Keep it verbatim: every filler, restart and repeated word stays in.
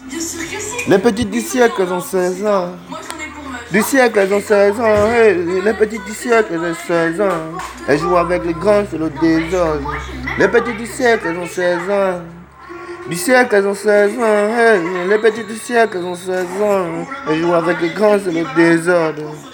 Bien sûr que si. Les petites du siècle, elles ont seize ans. Moi j'en ai pour ma Du siècle, elles ont seize ans. Hey, les petites du siècle, elles ont seize ans. Elles jouent avec les grands, c'est le désordre. Les petites du siècle, elles ont seize ans. Du siècle, elles ont seize ans. Hey, les petites du siècle, elles ont seize ans. Elles jouent avec les grands, c'est le désordre.